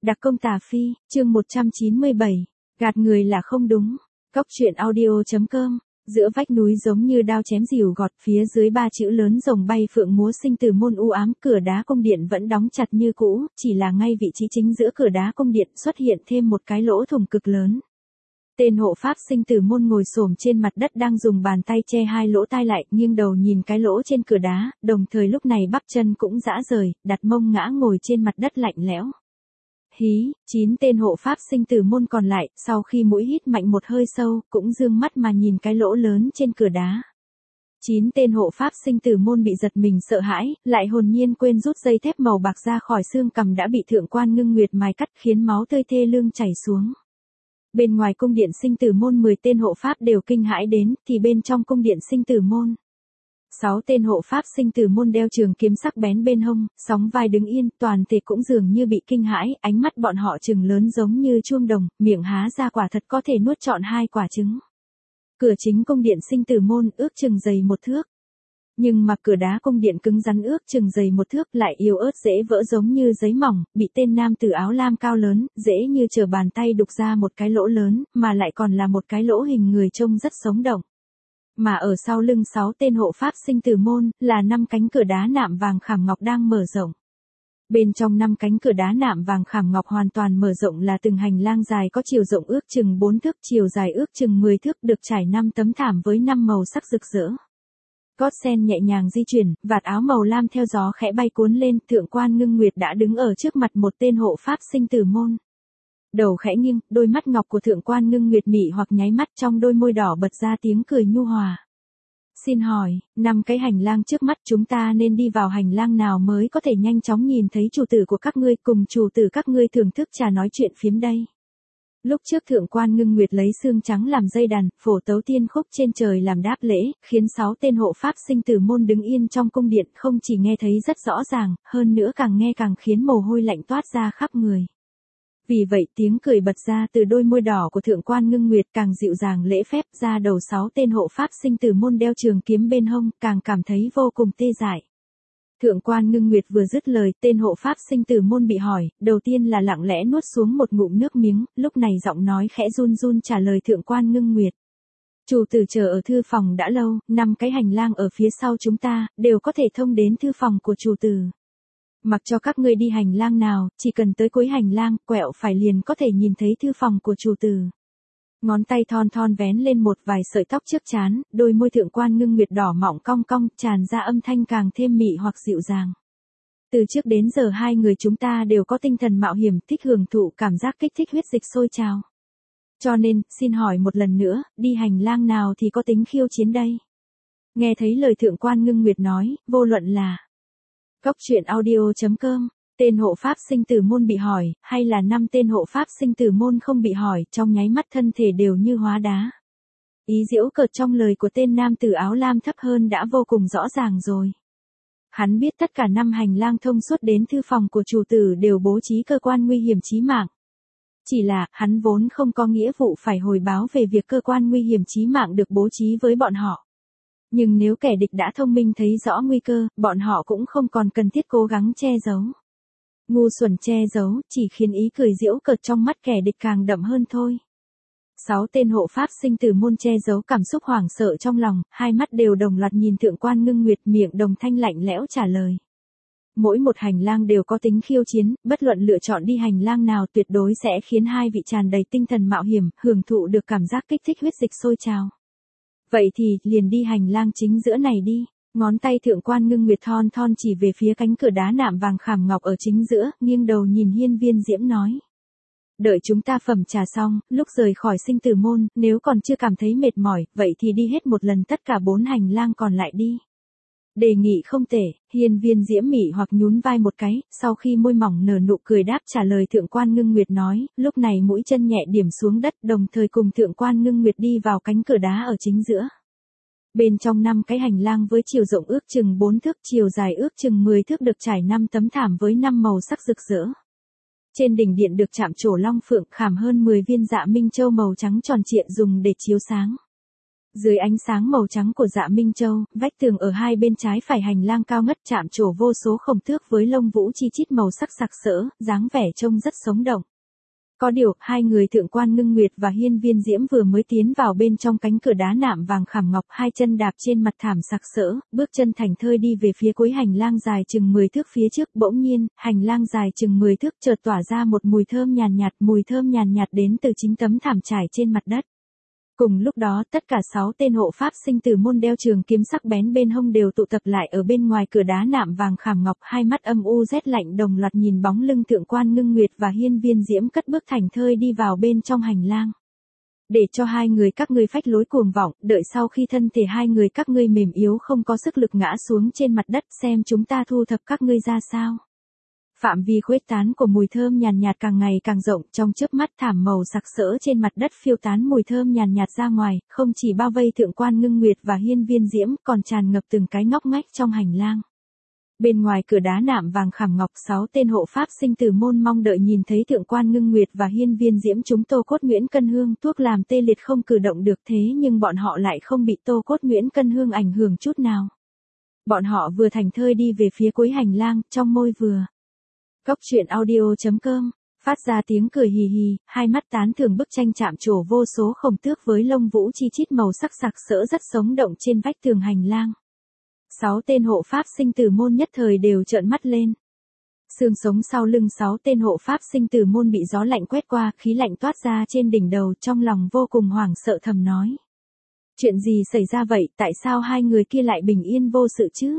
Đặc công tà phi, chương 197. Gạt người là không đúng. Cóc truyện audio.com. Giữa vách núi giống như đao chém rìu gọt, phía dưới ba chữ lớn rồng bay phượng múa sinh từ môn u ám, cửa đá cung điện vẫn đóng chặt như cũ, chỉ là ngay vị trí chính giữa cửa đá cung điện xuất hiện thêm một cái lỗ thủng cực lớn. Tên hộ pháp sinh tử môn ngồi xổm trên mặt đất đang dùng bàn tay che hai lỗ tai lại, nghiêng đầu nhìn cái lỗ trên cửa đá, đồng thời lúc này bắp chân cũng giã rời, đặt mông ngã ngồi trên mặt đất lạnh lẽo. Hí, 9 tên hộ pháp sinh tử môn còn lại, sau khi mũi hít mạnh một hơi sâu, cũng dương mắt mà nhìn cái lỗ lớn trên cửa đá. 9 tên hộ pháp sinh tử môn bị giật mình sợ hãi, lại hồn nhiên quên rút dây thép màu bạc ra khỏi xương cằm đã bị thượng quan Ngưng Nguyệt mài cắt khiến máu tươi thê lương chảy xuống. Bên ngoài cung điện sinh tử môn 10 tên hộ pháp đều kinh hãi đến, thì bên trong cung điện sinh tử môn 6 tên hộ pháp sinh tử môn đeo trường kiếm sắc bén bên hông, sóng vai đứng yên, toàn thể cũng dường như bị kinh hãi, ánh mắt bọn họ trừng lớn giống như chuông đồng, miệng há ra quả thật có thể nuốt trọn 2 quả trứng. Cửa chính cung điện sinh tử môn ước chừng dày 1 thước. Nhưng mà cửa đá cung điện cứng rắn ước chừng dày 1 thước lại yếu ớt dễ vỡ giống như giấy mỏng, bị tên nam tử áo lam cao lớn, dễ như trở bàn tay đục ra một cái lỗ lớn, mà lại còn là một cái lỗ hình người trông rất sống động. Mà ở sau lưng 6 tên hộ pháp sinh tử môn, là 5 cánh cửa đá nạm vàng khảm ngọc đang mở rộng. Bên trong 5 cánh cửa đá nạm vàng khảm ngọc hoàn toàn mở rộng là từng hành lang dài có chiều rộng ước chừng 4 thước, chiều dài ước chừng 10 thước, được trải 5 tấm thảm với 5 màu sắc rực rỡ. Gót sen nhẹ nhàng di chuyển, vạt áo màu lam theo gió khẽ bay cuốn lên, thượng quan Ngưng Nguyệt đã đứng ở trước mặt một tên hộ pháp sinh tử môn. Đầu khẽ nghiêng, đôi mắt ngọc của thượng quan Ngưng Nguyệt mị hoặc nháy mắt, trong đôi môi đỏ bật ra tiếng cười nhu hòa. Xin hỏi, 5 cái hành lang trước mắt chúng ta nên đi vào hành lang nào mới có thể nhanh chóng nhìn thấy chủ tử của các ngươi, cùng chủ tử các ngươi thưởng thức trà nói chuyện phiếm đây. Lúc trước thượng quan Ngưng Nguyệt lấy xương trắng làm dây đàn, phổ tấu tiên khúc trên trời làm đáp lễ, khiến 6 tên hộ pháp sinh tử môn đứng yên trong cung điện không chỉ nghe thấy rất rõ ràng, hơn nữa càng nghe càng khiến mồ hôi lạnh toát ra khắp người. Vì vậy tiếng cười bật ra từ đôi môi đỏ của thượng quan Ngưng Nguyệt càng dịu dàng lễ phép, ra đầu 6 tên hộ pháp sinh tử môn đeo trường kiếm bên hông, càng cảm thấy vô cùng tê dại. Thượng quan Ngưng Nguyệt vừa dứt lời, tên hộ pháp sinh tử môn bị hỏi, đầu tiên là lặng lẽ nuốt xuống một ngụm nước miếng, lúc này giọng nói khẽ run run trả lời thượng quan Ngưng Nguyệt. Chủ tử chờ ở thư phòng đã lâu, 5 cái hành lang ở phía sau chúng ta, đều có thể thông đến thư phòng của chủ tử. Mặc cho các ngươi đi hành lang nào, chỉ cần tới cuối hành lang, quẹo phải liền có thể nhìn thấy thư phòng của chủ tử. Ngón tay thon thon vén lên một vài sợi tóc trước trán, đôi môi thượng quan Ngưng Nguyệt đỏ mọng cong cong, tràn ra âm thanh càng thêm mị hoặc dịu dàng. Từ trước đến giờ hai người chúng ta đều có tinh thần mạo hiểm, thích hưởng thụ cảm giác kích thích huyết dịch sôi trào. Cho nên, xin hỏi một lần nữa, đi hành lang nào thì có tính khiêu chiến đây? Nghe thấy lời thượng quan Ngưng Nguyệt nói, vô luận là Cóc truyện audio.com, tên hộ pháp sinh tử môn bị hỏi, hay là 5 tên hộ pháp sinh tử môn không bị hỏi, trong nháy mắt thân thể đều như hóa đá. Ý giễu cợt trong lời của tên nam tử áo lam thấp hơn đã vô cùng rõ ràng rồi. Hắn biết tất cả 5 hành lang thông suốt đến thư phòng của chủ tử đều bố trí cơ quan nguy hiểm chí mạng. Chỉ là, hắn vốn không có nghĩa vụ phải hồi báo về việc cơ quan nguy hiểm chí mạng được bố trí với bọn họ. Nhưng nếu kẻ địch đã thông minh thấy rõ nguy cơ, bọn họ cũng không còn cần thiết cố gắng che giấu. Ngu xuẩn che giấu, chỉ khiến ý cười giễu cợt trong mắt kẻ địch càng đậm hơn thôi. 6 tên hộ pháp sinh tử môn che giấu cảm xúc hoảng sợ trong lòng, hai mắt đều đồng loạt nhìn thượng quan Ngưng Nguyệt, miệng đồng thanh lạnh lẽo trả lời. Mỗi một hành lang đều có tính khiêu chiến, bất luận lựa chọn đi hành lang nào tuyệt đối sẽ khiến hai vị tràn đầy tinh thần mạo hiểm, hưởng thụ được cảm giác kích thích huyết dịch sôi trào. Vậy thì, liền đi hành lang chính giữa này đi. Ngón tay thượng quan Ngưng Nguyệt thon thon chỉ về phía cánh cửa đá nạm vàng khảm ngọc ở chính giữa, nghiêng đầu nhìn Hiên Viên Diễm nói. Đợi chúng ta phẩm trà xong, lúc rời khỏi sinh tử môn, nếu còn chưa cảm thấy mệt mỏi, vậy thì đi hết một lần tất cả 4 hành lang còn lại đi. Đề nghị không tệ, Hiên Viên Diễm mỉ hoặc nhún vai một cái, sau khi môi mỏng nở nụ cười đáp trả lời thượng quan Ngưng Nguyệt nói, lúc này mũi chân nhẹ điểm xuống đất, đồng thời cùng thượng quan Ngưng Nguyệt đi vào cánh cửa đá ở chính giữa. Bên trong 5 cái hành lang với chiều rộng ước chừng 4 thước, chiều dài ước chừng 10 thước được trải 5 tấm thảm với 5 màu sắc rực rỡ. Trên đỉnh điện được chạm trổ long phượng khảm hơn 10 viên dạ minh châu màu trắng tròn trịa dùng để chiếu sáng. Dưới ánh sáng màu trắng của Dạ Minh Châu, vách tường ở hai bên trái phải hành lang cao ngất chạm trổ vô số khổng tước với lông vũ chi chít màu sắc sặc sỡ, dáng vẻ trông rất sống động. Có điều, hai người Thượng quan Ngưng Nguyệt và Hiên Viên Diễm vừa mới tiến vào bên trong cánh cửa đá nạm vàng khảm ngọc, hai chân đạp trên mặt thảm sặc sỡ, bước chân thảnh thơi đi về phía cuối hành lang dài chừng 10 thước phía trước. Bỗng nhiên, hành lang dài chừng 10 thước chợt tỏa ra một mùi thơm nhàn mùi thơm nhàn nhạt đến từ chính tấm thảm trải trên mặt đất. Cùng lúc đó, tất cả 6 tên hộ pháp sinh tử môn đeo trường kiếm sắc bén bên hông đều tụ tập lại ở bên ngoài cửa đá nạm vàng khảm ngọc, hai mắt âm u rét lạnh đồng loạt nhìn bóng lưng Thượng quan Ngưng Nguyệt và Hiên Viên Diễm cất bước thảnh thơi đi vào bên trong hành lang. Để cho hai người các ngươi phách lối cuồng vọng, đợi sau khi thân thể hai người các ngươi mềm yếu không có sức lực ngã xuống trên mặt đất, xem chúng ta thu thập các ngươi ra sao. Phạm vi khuếch tán của mùi thơm nhàn nhạt càng ngày càng rộng, trong chớp mắt thảm màu sặc sỡ trên mặt đất phiêu tán mùi thơm nhàn nhạt ra ngoài, không chỉ bao vây Thượng quan Ngưng Nguyệt và Hiên Viên Diễm, còn tràn ngập từng cái ngóc ngách trong hành lang. Bên ngoài cửa đá nạm vàng khảm ngọc, 6 tên hộ pháp sinh tử môn mong đợi nhìn thấy Thượng quan Ngưng Nguyệt và Hiên Viên Diễm chúng Tô Cốt Nguyễn Cân Hương thuốc làm tê liệt không cử động được, thế nhưng bọn họ lại không bị Tô Cốt Nguyễn Cân Hương ảnh hưởng chút nào. Bọn họ vừa thảnh thơi đi về phía cuối hành lang, trong môi vừa. Cốc truyện audio.com, phát ra tiếng cười hì hì, hai mắt tán thưởng bức tranh chạm trổ vô số khổng tước với lông vũ chi chít màu sắc sặc sỡ rất sống động trên vách tường hành lang. 6 tên hộ pháp sinh tử môn nhất thời đều trợn mắt lên. Xương sống sau lưng 6 tên hộ pháp sinh tử môn bị gió lạnh quét qua, khí lạnh toát ra trên đỉnh đầu, trong lòng vô cùng hoảng sợ thầm nói. Chuyện gì xảy ra vậy, tại sao hai người kia lại bình yên vô sự chứ?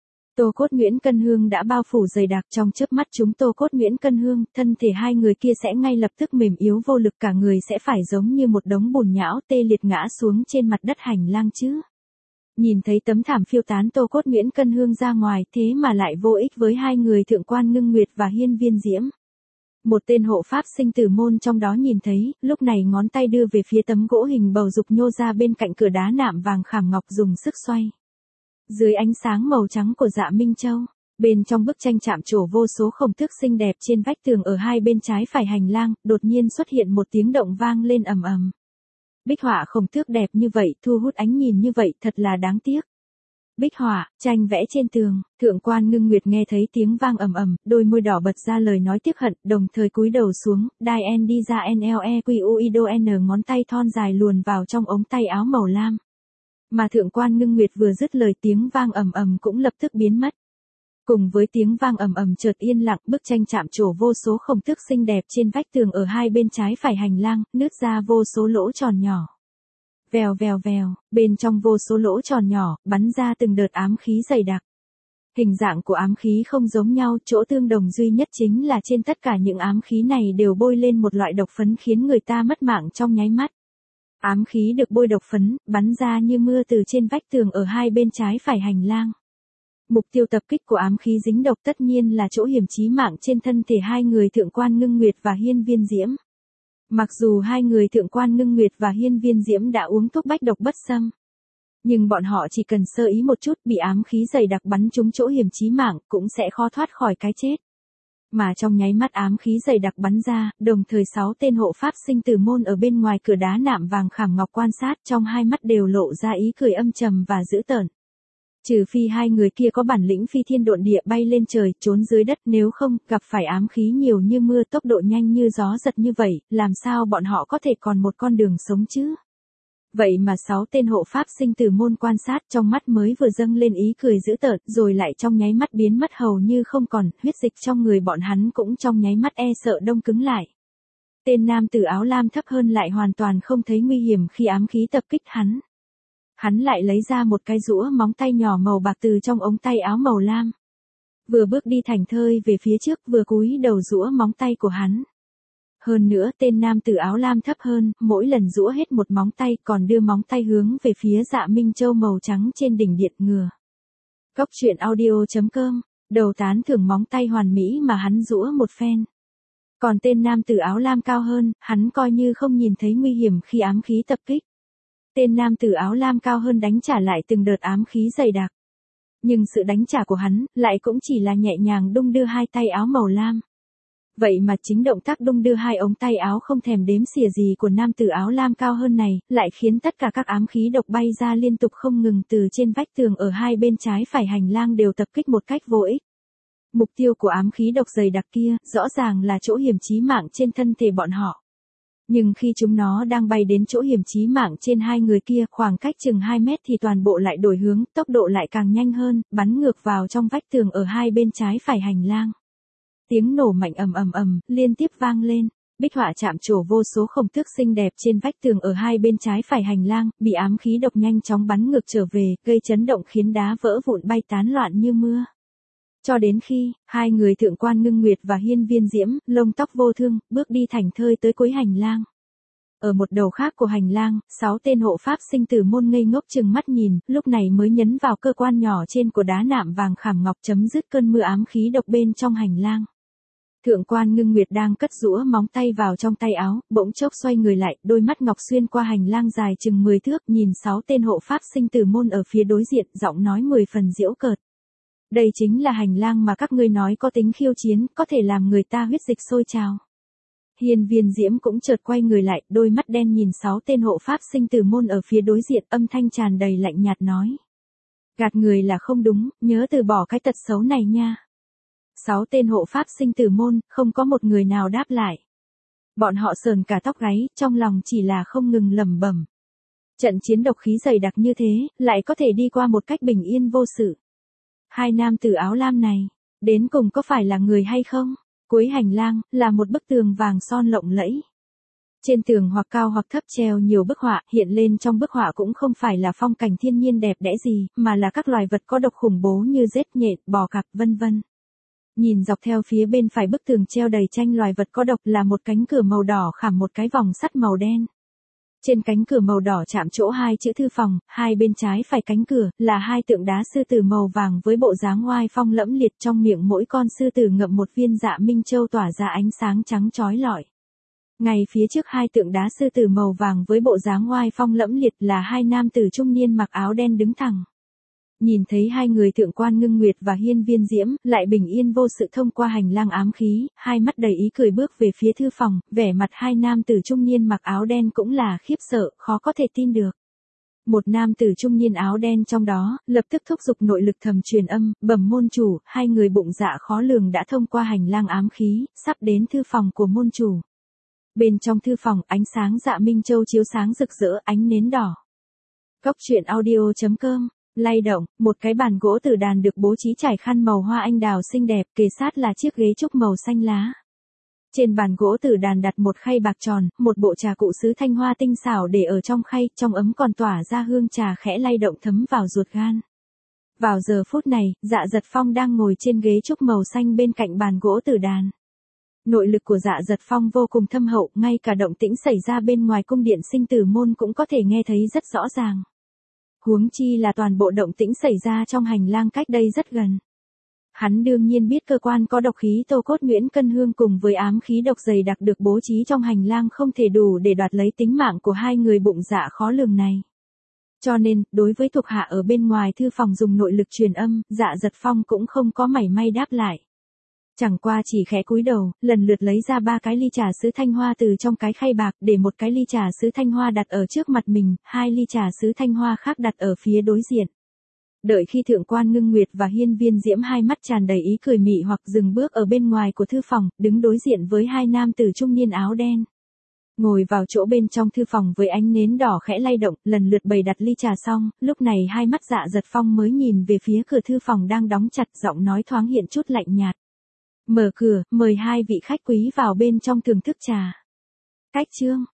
Tô Cốt Nguyễn Cân Hương đã bao phủ dày đặc, trong chớp mắt chúng Tô Cốt Nguyễn Cân Hương, thân thể hai người kia sẽ ngay lập tức mềm yếu vô lực, cả người sẽ phải giống như một đống bùn nhão tê liệt ngã xuống trên mặt đất hành lang chứ. Nhìn thấy tấm thảm phiêu tán Tô Cốt Nguyễn Cân Hương ra ngoài, thế mà lại vô ích với hai người Thượng quan Ngưng Nguyệt và Hiên Viên Diễm. Một tên hộ pháp sinh tử môn trong đó nhìn thấy, lúc này ngón tay đưa về phía tấm gỗ hình bầu dục nhô ra bên cạnh cửa đá nạm vàng khảm ngọc dùng sức xoay. Dưới ánh sáng màu trắng của Dạ Minh Châu, bên trong bức tranh chạm trổ vô số khổng tước xinh đẹp trên vách tường ở hai bên trái phải hành lang, đột nhiên xuất hiện một tiếng động vang lên ầm ầm. Bích họa khổng tước đẹp như vậy, thu hút ánh nhìn như vậy, thật là đáng tiếc. Bích họa, tranh vẽ trên tường, Thượng quan Ngưng Nguyệt nghe thấy tiếng vang ầm ầm, đôi môi đỏ bật ra lời nói tiếc hận, đồng thời cúi đầu xuống, đai en đi ra NLEQUIDO ngón tay thon dài luồn vào trong ống tay áo màu lam. Mà Thượng quan Ngưng Nguyệt vừa dứt lời, tiếng vang ầm ầm cũng lập tức biến mất. Cùng với tiếng vang ầm ầm chợt yên lặng, bức tranh chạm trổ vô số khổng tước xinh đẹp trên vách tường ở hai bên trái phải hành lang, nứt ra vô số lỗ tròn nhỏ. Vèo vèo vèo, bên trong vô số lỗ tròn nhỏ, bắn ra từng đợt ám khí dày đặc. Hình dạng của ám khí không giống nhau, chỗ tương đồng duy nhất chính là trên tất cả những ám khí này đều bôi lên một loại độc phấn khiến người ta mất mạng trong nháy mắt. Ám khí được bôi độc phấn, bắn ra như mưa từ trên vách tường ở hai bên trái phải hành lang. Mục tiêu tập kích của ám khí dính độc tất nhiên là chỗ hiểm chí mạng trên thân thể hai người Thượng quan Ngưng Nguyệt và Hiên Viên Diễm. Mặc dù hai người Thượng quan Ngưng Nguyệt và Hiên Viên Diễm đã uống thuốc bách độc bất xâm, nhưng bọn họ chỉ cần sơ ý một chút bị ám khí dày đặc bắn trúng chỗ hiểm chí mạng cũng sẽ khó thoát khỏi cái chết. Mà trong nháy mắt ám khí dày đặc bắn ra, đồng thời 6 tên hộ pháp sinh tử môn ở bên ngoài cửa đá nạm vàng khảm ngọc quan sát, trong hai mắt đều lộ ra ý cười âm trầm và dữ tợn. Trừ phi hai người kia có bản lĩnh phi thiên độn địa bay lên trời, trốn dưới đất, nếu không, gặp phải ám khí nhiều như mưa, tốc độ nhanh như gió giật như vậy, làm sao bọn họ có thể còn một con đường sống chứ? Vậy mà 6 tên hộ pháp sinh tử môn quan sát, trong mắt mới vừa dâng lên ý cười dữ tợn, rồi lại trong nháy mắt biến mất hầu như không còn, huyết dịch trong người bọn hắn cũng trong nháy mắt sợ đông cứng lại. Tên nam tử áo lam thấp hơn lại hoàn toàn không thấy nguy hiểm khi ám khí tập kích hắn. Hắn lại lấy ra một cái rũa móng tay nhỏ màu bạc từ trong ống tay áo màu lam. Vừa bước đi thảnh thơi về phía trước, vừa cúi đầu rũa móng tay của hắn. Hơn nữa, tên nam tử áo lam thấp hơn, mỗi lần rũa hết một móng tay còn đưa móng tay hướng về phía Dạ Minh Châu màu trắng trên đỉnh điện ngừa. Cốc truyện audio.com, đầu tán thưởng móng tay hoàn mỹ mà hắn rũa một phen. Còn tên nam tử áo lam cao hơn, hắn coi như không nhìn thấy nguy hiểm khi ám khí tập kích. Tên nam tử áo lam cao hơn đánh trả lại từng đợt ám khí dày đặc. Nhưng sự đánh trả của hắn lại cũng chỉ là nhẹ nhàng đung đưa hai tay áo màu lam. Vậy mà chính động tác đung đưa hai ống tay áo không thèm đếm xỉa gì của nam tử áo lam cao hơn này, lại khiến tất cả các ám khí độc bay ra liên tục không ngừng từ trên vách tường ở hai bên trái phải hành lang đều tập kích một cách vô ích. Mục tiêu của ám khí độc dày đặc kia, rõ ràng là chỗ hiểm chí mạng trên thân thể bọn họ. Nhưng khi chúng nó đang bay đến chỗ hiểm chí mạng trên hai người kia khoảng cách chừng 2 mét thì toàn bộ lại đổi hướng, tốc độ lại càng nhanh hơn, bắn ngược vào trong vách tường ở hai bên trái phải hành lang. Tiếng nổ mạnh ầm ầm ầm, liên tiếp vang lên. Bích họa chạm trổ vô số khổng tước xinh đẹp trên vách tường ở hai bên trái phải hành lang, bị ám khí độc nhanh chóng bắn ngược trở về, gây chấn động khiến đá vỡ vụn bay tán loạn như mưa. Cho đến khi, hai người thượng quan Ngưng Nguyệt và Hiên Viên Diễm, lông tóc vô thương, bước đi thảnh thơi tới cuối hành lang. Ở một đầu khác của hành lang, 6 tên hộ pháp sinh tử môn ngây ngốc chừng mắt nhìn, lúc này mới nhấn vào cơ quan nhỏ trên của đá nạm vàng khảm ngọc chấm dứt cơn mưa ám khí độc bên trong hành lang. Thượng quan Ngưng Nguyệt đang cất giũa móng tay vào trong tay áo, bỗng chốc xoay người lại, đôi mắt ngọc xuyên qua hành lang dài chừng 10 thước, nhìn 6 tên hộ pháp sinh tử môn ở phía đối diện, giọng nói 10 phần giễu cợt. Đây chính là hành lang mà các ngươi nói có tính khiêu chiến, có thể làm người ta huyết dịch sôi trào. Hiên Viên Diễm cũng chợt quay người lại, đôi mắt đen nhìn 6 tên hộ pháp sinh tử môn ở phía đối diện, âm thanh tràn đầy lạnh nhạt nói. Gạt người là không đúng, nhớ từ bỏ cái tật xấu này nha. 6 tên hộ pháp sinh tử môn, không có một người nào đáp lại. Bọn họ sờn cả tóc gáy, trong lòng chỉ là không ngừng lẩm bẩm. Trận chiến độc khí dày đặc như thế, lại có thể đi qua một cách bình yên vô sự. Hai nam tử áo lam này, đến cùng có phải là người hay không? Cuối hành lang, là một bức tường vàng son lộng lẫy. Trên tường hoặc cao hoặc thấp treo nhiều bức họa, hiện lên trong bức họa cũng không phải là phong cảnh thiên nhiên đẹp đẽ gì, mà là các loài vật có độc khủng bố như rết nhện, bò cạp, vân vân. Nhìn dọc theo phía bên phải bức tường treo đầy tranh loài vật có độc là một cánh cửa màu đỏ khảm một cái vòng sắt màu đen. Trên cánh cửa màu đỏ chạm chỗ hai chữ thư phòng, hai bên trái phải cánh cửa, là hai tượng đá sư tử màu vàng với bộ dáng oai phong lẫm liệt, trong miệng mỗi con sư tử ngậm một viên dạ minh châu tỏa ra ánh sáng trắng chói lọi. Ngay phía trước hai tượng đá sư tử màu vàng với bộ dáng oai phong lẫm liệt là hai nam tử trung niên mặc áo đen đứng thẳng. Nhìn thấy hai người thượng quan Ngưng Nguyệt và Hiên Viên Diễm, lại bình yên vô sự thông qua hành lang ám khí, hai mắt đầy ý cười bước về phía thư phòng, vẻ mặt hai nam tử trung niên mặc áo đen cũng là khiếp sợ, khó có thể tin được. Một nam tử trung niên áo đen trong đó, lập tức thúc giục nội lực thầm truyền âm, bẩm môn chủ, hai người bụng dạ khó lường đã thông qua hành lang ám khí, sắp đến thư phòng của môn chủ. Bên trong thư phòng, ánh sáng dạ minh châu chiếu sáng rực rỡ, ánh nến đỏ. Cốc truyện audio.com lay động, một cái bàn gỗ tử đàn được bố trí trải khăn màu hoa anh đào xinh đẹp, kề sát là chiếc ghế trúc màu xanh lá. Trên bàn gỗ tử đàn đặt một khay bạc tròn, một bộ trà cụ sứ thanh hoa tinh xảo để ở trong khay, trong ấm còn tỏa ra hương trà khẽ lay động thấm vào ruột gan. Vào giờ phút này, Dạ Dật Phong đang ngồi trên ghế trúc màu xanh bên cạnh bàn gỗ tử đàn. Nội lực của Dạ Dật Phong vô cùng thâm hậu, ngay cả động tĩnh xảy ra bên ngoài cung điện sinh tử môn cũng có thể nghe thấy rất rõ ràng. Huống chi là toàn bộ động tĩnh xảy ra trong hành lang cách đây rất gần. Hắn đương nhiên biết cơ quan có độc khí Tô Cốt Nguyễn Cân Hương cùng với ám khí độc dày đặc được bố trí trong hành lang không thể đủ để đoạt lấy tính mạng của hai người bụng dạ khó lường này. Cho nên, đối với thuộc hạ ở bên ngoài thư phòng dùng nội lực truyền âm, Dạ Dật Phong cũng không có mảy may đáp lại. Chẳng qua chỉ khẽ cúi đầu, lần lượt lấy ra 3 cái ly trà sứ thanh hoa từ trong cái khay bạc, để một cái ly trà sứ thanh hoa đặt ở trước mặt mình, 2 ly trà sứ thanh hoa khác đặt ở phía đối diện. Đợi khi thượng quan Ngưng Nguyệt và Hiên Viên Diễm hai mắt tràn đầy ý cười mị hoặc dừng bước ở bên ngoài của thư phòng, đứng đối diện với hai nam tử trung niên áo đen. Ngồi vào chỗ bên trong thư phòng với ánh nến đỏ khẽ lay động, lần lượt bày đặt ly trà xong, lúc này hai mắt Dạ Dật Phong mới nhìn về phía cửa thư phòng đang đóng chặt, giọng nói thoáng hiện chút lạnh nhạt. Mở cửa, mời hai vị khách quý vào bên trong thưởng thức trà. Cách chương.